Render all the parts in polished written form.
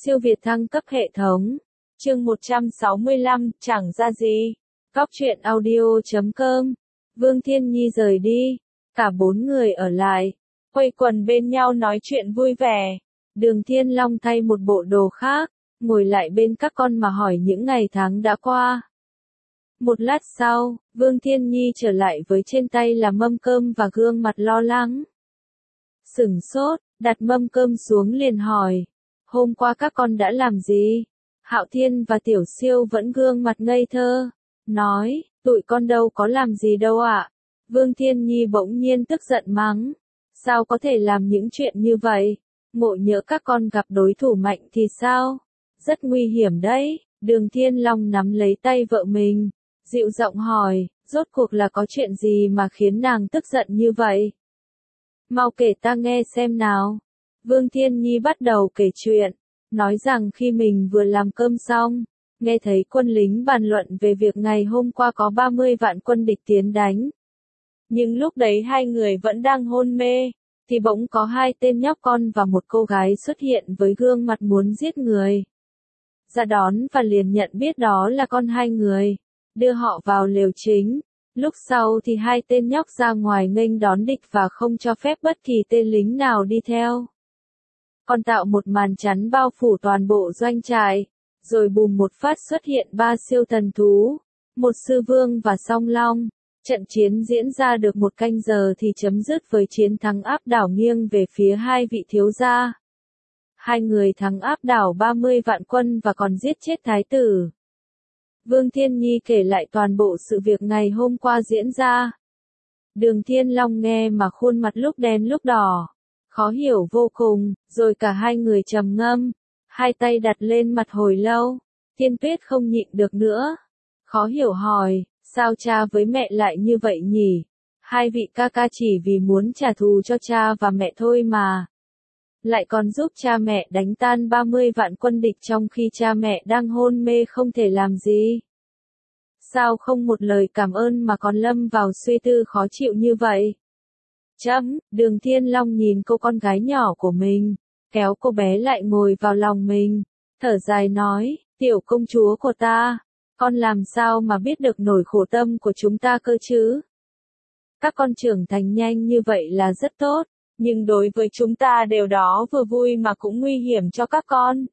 Siêu việt thăng cấp hệ thống. Chương 165, chẳng ra gì. Góc truyện audio.com. Vương Thiên Nhi rời đi. Cả 4 người ở lại. Quây quần bên nhau nói chuyện vui vẻ. Đường Thiên Long thay một bộ đồ khác. Ngồi lại bên các con mà hỏi những ngày tháng đã qua. Một lát sau, Vương Thiên Nhi trở lại với trên tay là mâm cơm và gương mặt lo lắng. Sửng sốt, đặt mâm cơm xuống liền hỏi. Hôm qua các con đã làm gì? Hạo Thiên và Tiểu Siêu vẫn gương mặt ngây thơ. Nói, tụi con đâu có làm gì đâu ạ. Vương Thiên Nhi bỗng nhiên tức giận mắng. Sao có thể làm những chuyện như vậy? Ngộ nhỡ các con gặp đối thủ mạnh thì sao? Rất nguy hiểm đấy. Đường Thiên Long nắm lấy tay vợ mình. Dịu giọng hỏi, rốt cuộc là có chuyện gì mà khiến nàng tức giận như vậy? Mau kể ta nghe xem nào. Vương Thiên Nhi bắt đầu kể chuyện, nói rằng khi mình vừa làm cơm xong, nghe thấy quân lính bàn luận về việc ngày hôm qua có 30 vạn quân địch tiến đánh. Nhưng lúc đấy hai người vẫn đang hôn mê, thì bỗng có hai tên nhóc con và một cô gái xuất hiện với gương mặt muốn giết người. Ra đón và liền nhận biết đó là con hai người, đưa họ vào lều chính. Lúc sau thì hai tên nhóc ra ngoài nghênh đón địch và không cho phép bất kỳ tên lính nào đi theo. Còn tạo một màn chắn bao phủ toàn bộ doanh trại, rồi bùm một phát xuất hiện 3 siêu thần thú, một sư vương và song long. Trận chiến diễn ra được 1 canh giờ thì chấm dứt với chiến thắng áp đảo nghiêng về phía hai vị thiếu gia. Hai người thắng áp đảo 30 vạn quân và còn giết chết thái tử. Vương Thiên Nhi kể lại toàn bộ sự việc ngày hôm qua diễn ra. Đường Thiên Long nghe mà khuôn mặt lúc đen lúc đỏ. Khó hiểu vô cùng, rồi cả hai người trầm ngâm, hai tay đặt lên mặt hồi lâu. Thiên Tuyết không nhịn được nữa. Khó hiểu hỏi, sao cha với mẹ lại như vậy nhỉ? Hai vị ca ca chỉ vì muốn trả thù cho cha và mẹ thôi mà. Lại còn giúp cha mẹ đánh tan 30 vạn quân địch trong khi cha mẹ đang hôn mê không thể làm gì. Sao không một lời cảm ơn mà còn lâm vào suy tư khó chịu như vậy? Đường Thiên Long nhìn cô con gái nhỏ của mình, kéo cô bé lại ngồi vào lòng mình, thở dài nói, tiểu công chúa của ta, con làm sao mà biết được nỗi khổ tâm của chúng ta cơ chứ? Các con trưởng thành nhanh như vậy là rất tốt, nhưng đối với chúng ta điều đó vừa vui mà cũng nguy hiểm cho các con.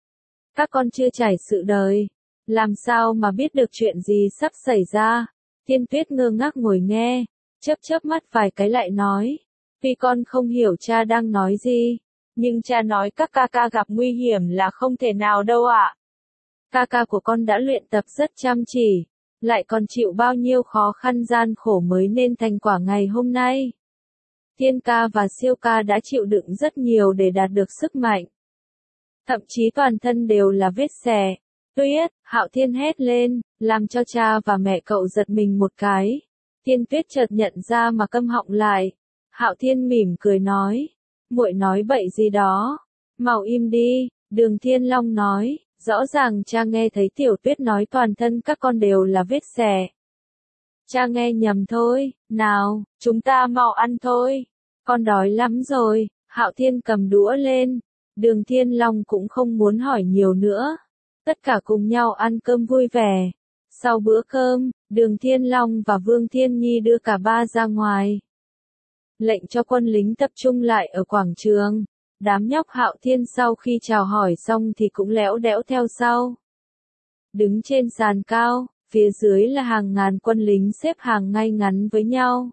Các con chưa trải sự đời, làm sao mà biết được chuyện gì sắp xảy ra? Thiên Tuyết ngơ ngác ngồi nghe, chớp mắt vài cái lại nói, tuy con không hiểu cha đang nói gì, nhưng cha nói các ca ca gặp nguy hiểm là không thể nào đâu ạ. Ca ca của con đã luyện tập rất chăm chỉ, lại còn chịu bao nhiêu khó khăn gian khổ mới nên thành quả ngày hôm nay. Thiên ca và siêu ca đã chịu đựng rất nhiều để đạt được sức mạnh. Thậm chí toàn thân đều là vết xẻ. Tuyết, Hạo Thiên hét lên, làm cho cha và mẹ cậu giật mình một cái. Thiên Tuyết chợt nhận ra mà câm họng lại. Hạo Thiên mỉm cười nói, muội nói bậy gì đó, mau im đi. Đường Thiên Long nói, rõ ràng cha nghe thấy Tiểu Tuyết nói toàn thân các con đều là vết xẻ. Cha nghe nhầm thôi, nào, chúng ta mau ăn thôi, con đói lắm rồi. Hạo Thiên cầm đũa lên, Đường Thiên Long cũng không muốn hỏi nhiều nữa. Tất cả cùng nhau ăn cơm vui vẻ. Sau bữa cơm, Đường Thiên Long và Vương Thiên Nhi đưa cả ba ra ngoài. Lệnh cho quân lính tập trung lại ở quảng trường. Đám nhóc Hạo Thiên sau khi chào hỏi xong thì cũng lẽo đẽo theo sau. Đứng trên sàn cao, phía dưới là hàng ngàn quân lính xếp hàng ngay ngắn với nhau.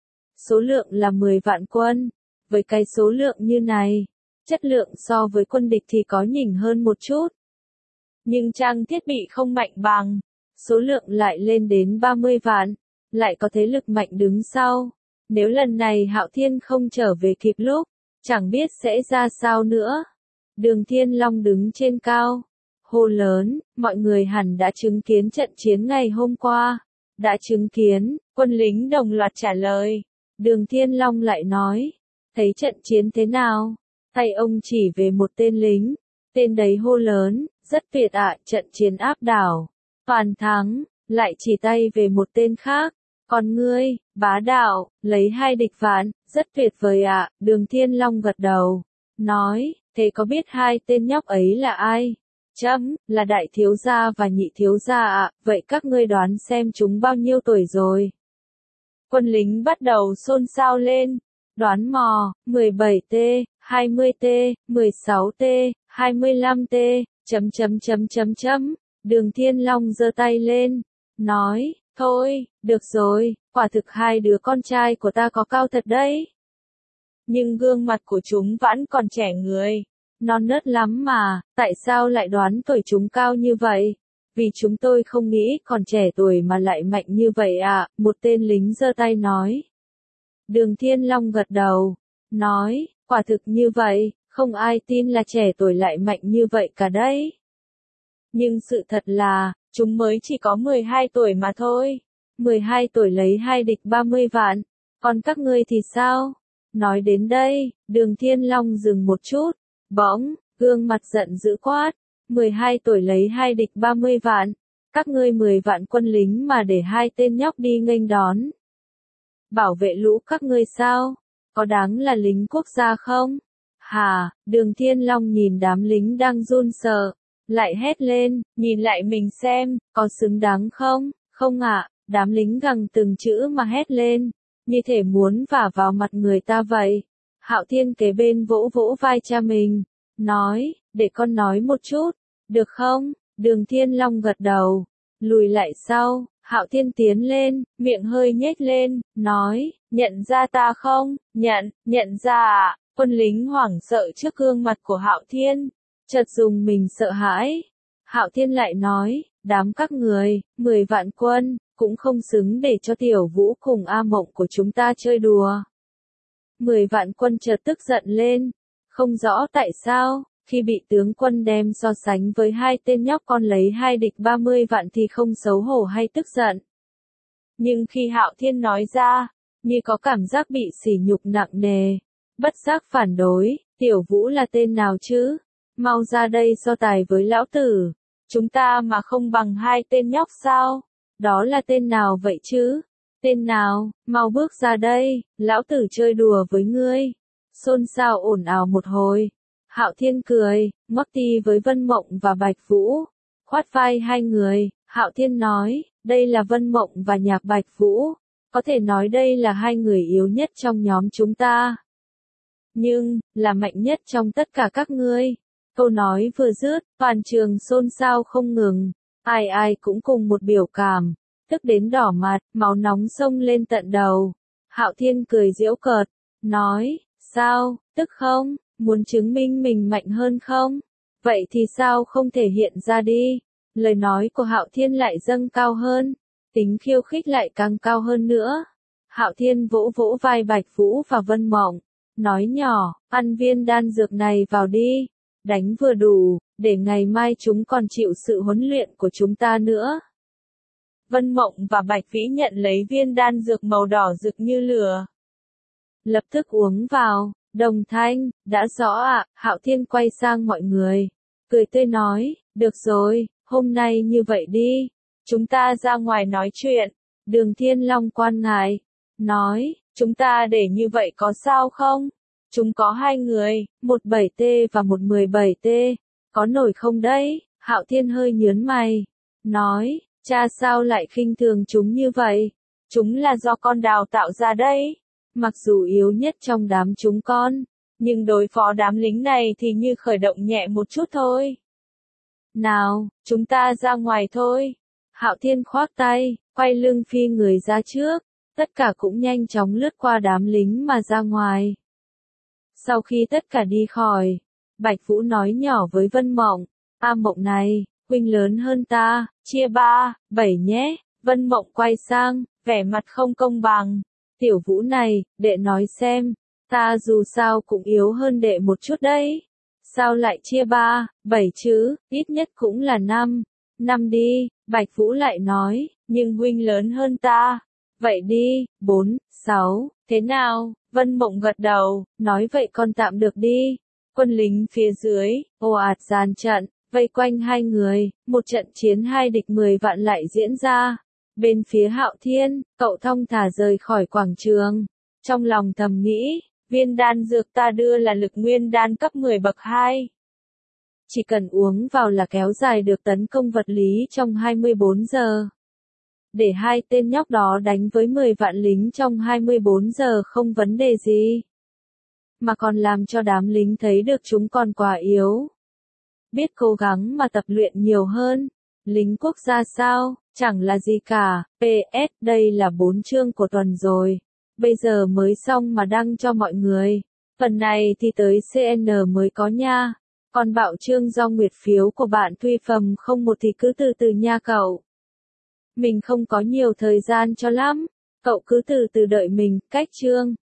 Số lượng là 10 vạn quân. Với cái số lượng như này, chất lượng so với quân địch thì có nhỉnh hơn một chút. Nhưng trang thiết bị không mạnh bằng, số lượng lại lên đến 30 vạn, lại có thế lực mạnh đứng sau. Nếu lần này Hạo Thiên không trở về kịp lúc, chẳng biết sẽ ra sao nữa. Đường Thiên Long đứng trên cao, hô lớn, mọi người hẳn đã chứng kiến trận chiến ngày hôm qua. Đã chứng kiến, quân lính đồng loạt trả lời. Đường Thiên Long lại nói, thấy trận chiến thế nào? Tay ông chỉ về một tên lính, tên đấy hô lớn, rất tuyệt ạ, trận chiến áp đảo, toàn thắng, lại chỉ tay về một tên khác, còn ngươi, bá đạo, lấy 2 địch vạn, rất tuyệt vời ạ. Đường Thiên Long gật đầu, nói, thế có biết hai tên nhóc ấy là ai? Chấm, là đại thiếu gia và nhị thiếu gia ạ, vậy các ngươi đoán xem chúng bao nhiêu tuổi rồi? Quân lính bắt đầu xôn xao lên, đoán mò, 17T, 20T, 16T, 25T, chấm. Đường Thiên Long giơ tay lên, nói, thôi, được rồi, quả thực hai đứa con trai của ta có cao thật đấy. Nhưng gương mặt của chúng vẫn còn trẻ người, non nớt lắm mà, tại sao lại đoán tuổi chúng cao như vậy? Vì chúng tôi không nghĩ còn trẻ tuổi mà lại mạnh như vậy ạ, một tên lính giơ tay nói. Đường Thiên Long gật đầu, nói, quả thực như vậy, không ai tin là trẻ tuổi lại mạnh như vậy cả đấy. Nhưng sự thật là, chúng mới chỉ có 12 tuổi mà thôi. 12 tuổi lấy hai địch 30 vạn, còn các ngươi thì sao? Nói đến đây, Đường Thiên Long dừng một chút, bỗng, gương mặt giận dữ quát, 12 tuổi lấy hai địch 30 vạn, các ngươi 10 vạn quân lính mà để hai tên nhóc đi nghênh đón. Bảo vệ lũ các ngươi sao? Có đáng là lính quốc gia không? Hà, Đường Thiên Long nhìn đám lính đang run sợ, lại hét lên, nhìn lại mình xem, có xứng đáng không? Không ạ, đám lính gằn từng chữ mà hét lên, như thể muốn vả vào mặt người ta vậy. Hạo Thiên kế bên vỗ vỗ vai cha mình, nói, để con nói một chút, được không? Đường Thiên Long gật đầu, lùi lại sau, Hạo Thiên tiến lên, miệng hơi nhếch lên, nói, nhận ra ta không? Nhận ra ạ. Quân lính hoảng sợ trước gương mặt của Hạo Thiên, chợt dùng mình sợ hãi. Hạo Thiên lại nói, đám các người, 10 vạn quân, cũng không xứng để cho Tiểu Vũ cùng A Mộng của chúng ta chơi đùa. 10 vạn quân chợt tức giận lên, không rõ tại sao, khi bị tướng quân đem so sánh với hai tên nhóc con lấy hai địch 30 vạn thì không xấu hổ hay tức giận. Nhưng khi Hạo Thiên nói ra, như có cảm giác bị sỉ nhục nặng nề, bất giác phản đối, Tiểu Vũ là tên nào chứ? Mau ra đây so tài với lão tử, chúng ta mà không bằng hai tên nhóc sao? Đó là tên nào vậy chứ? Tên nào, mau bước ra đây, lão tử chơi đùa với ngươi. Xôn xao ồn ào một hồi. Hạo Thiên cười, ngoắc ti với Vân Mộng và Bạch Vũ. Khoát vai hai người, Hạo Thiên nói, đây là Vân Mộng và Nhạc Bạch Vũ. Có thể nói đây là hai người yếu nhất trong nhóm chúng ta. Nhưng, là mạnh nhất trong tất cả các ngươi. Câu nói vừa dứt, toàn trường xôn xao không ngừng. Ai cũng cùng một biểu cảm, tức đến đỏ mặt, máu nóng xông lên tận đầu. Hạo Thiên cười giễu cợt, nói, sao, tức không, muốn chứng minh mình mạnh hơn không? Vậy thì sao không thể hiện ra đi? Lời nói của Hạo Thiên lại dâng cao hơn, tính khiêu khích lại càng cao hơn nữa. Hạo Thiên vỗ vỗ vai Bạch Vũ và Vân Mộng, nói nhỏ, ăn viên đan dược này vào đi, đánh vừa đủ, để ngày mai chúng còn chịu sự huấn luyện của chúng ta nữa. Vân Mộng và Bạch Vĩ nhận lấy viên đan dược màu đỏ rực như lửa. Lập tức uống vào, đồng thanh, đã rõ ạ, Hạo Thiên quay sang mọi người, cười tươi nói, được rồi, hôm nay như vậy đi, chúng ta ra ngoài nói chuyện. Đường Thiên Long quan ngại, nói, chúng ta để như vậy có sao không? Chúng có hai người, một 7T và một 17T, có nổi không đấy? Hạo Thiên hơi nhướng mày, nói, cha sao lại khinh thường chúng như vậy? Chúng là do con đào tạo ra đấy. Mặc dù yếu nhất trong đám chúng con, nhưng đối phó đám lính này thì như khởi động nhẹ một chút thôi. Nào, chúng ta ra ngoài thôi. Hạo Thiên khoác tay, quay lưng phi người ra trước, tất cả cũng nhanh chóng lướt qua đám lính mà ra ngoài. Sau khi tất cả đi khỏi, Bạch Vũ nói nhỏ với Vân Mộng, A Mộng này, huynh lớn hơn ta, chia 3, 7 nhé. Vân Mộng quay sang, vẻ mặt không công bằng. Tiểu Vũ này, đệ nói xem, ta dù sao cũng yếu hơn đệ một chút đấy. Sao lại chia 3, 7 chứ, ít nhất cũng là 5. 5 đi, Bạch Vũ lại nói, nhưng huynh lớn hơn ta. Vậy đi, 4, 6, thế nào? Vân Mộng gật đầu, nói vậy con tạm được đi. Quân lính phía dưới, ồ ạt dàn trận, vây quanh hai người, một trận chiến hai địch 10 vạn lại diễn ra. Bên phía Hạo Thiên, cậu thong thả rời khỏi quảng trường. Trong lòng thầm nghĩ, Viên đan dược ta đưa là lực nguyên đan cấp 10 bậc 2. Chỉ cần uống vào là kéo dài được tấn công vật lý trong 24 giờ. Để hai tên nhóc đó đánh với 10 vạn lính trong 24 giờ không vấn đề gì. Mà còn làm cho đám lính thấy được chúng còn quá yếu. Biết cố gắng mà tập luyện nhiều hơn. Lính quốc gia sao? Chẳng là gì cả. PS, đây là 4 chương của tuần rồi. Bây giờ mới xong mà đăng cho mọi người. Phần này thì tới CN mới có nha. Còn bạo chương do nguyệt phiếu của bạn Tuy Phẩm 01 thì cứ từ từ nha cậu. Mình không có nhiều thời gian cho lắm. Cậu cứ từ từ đợi mình, cách chương.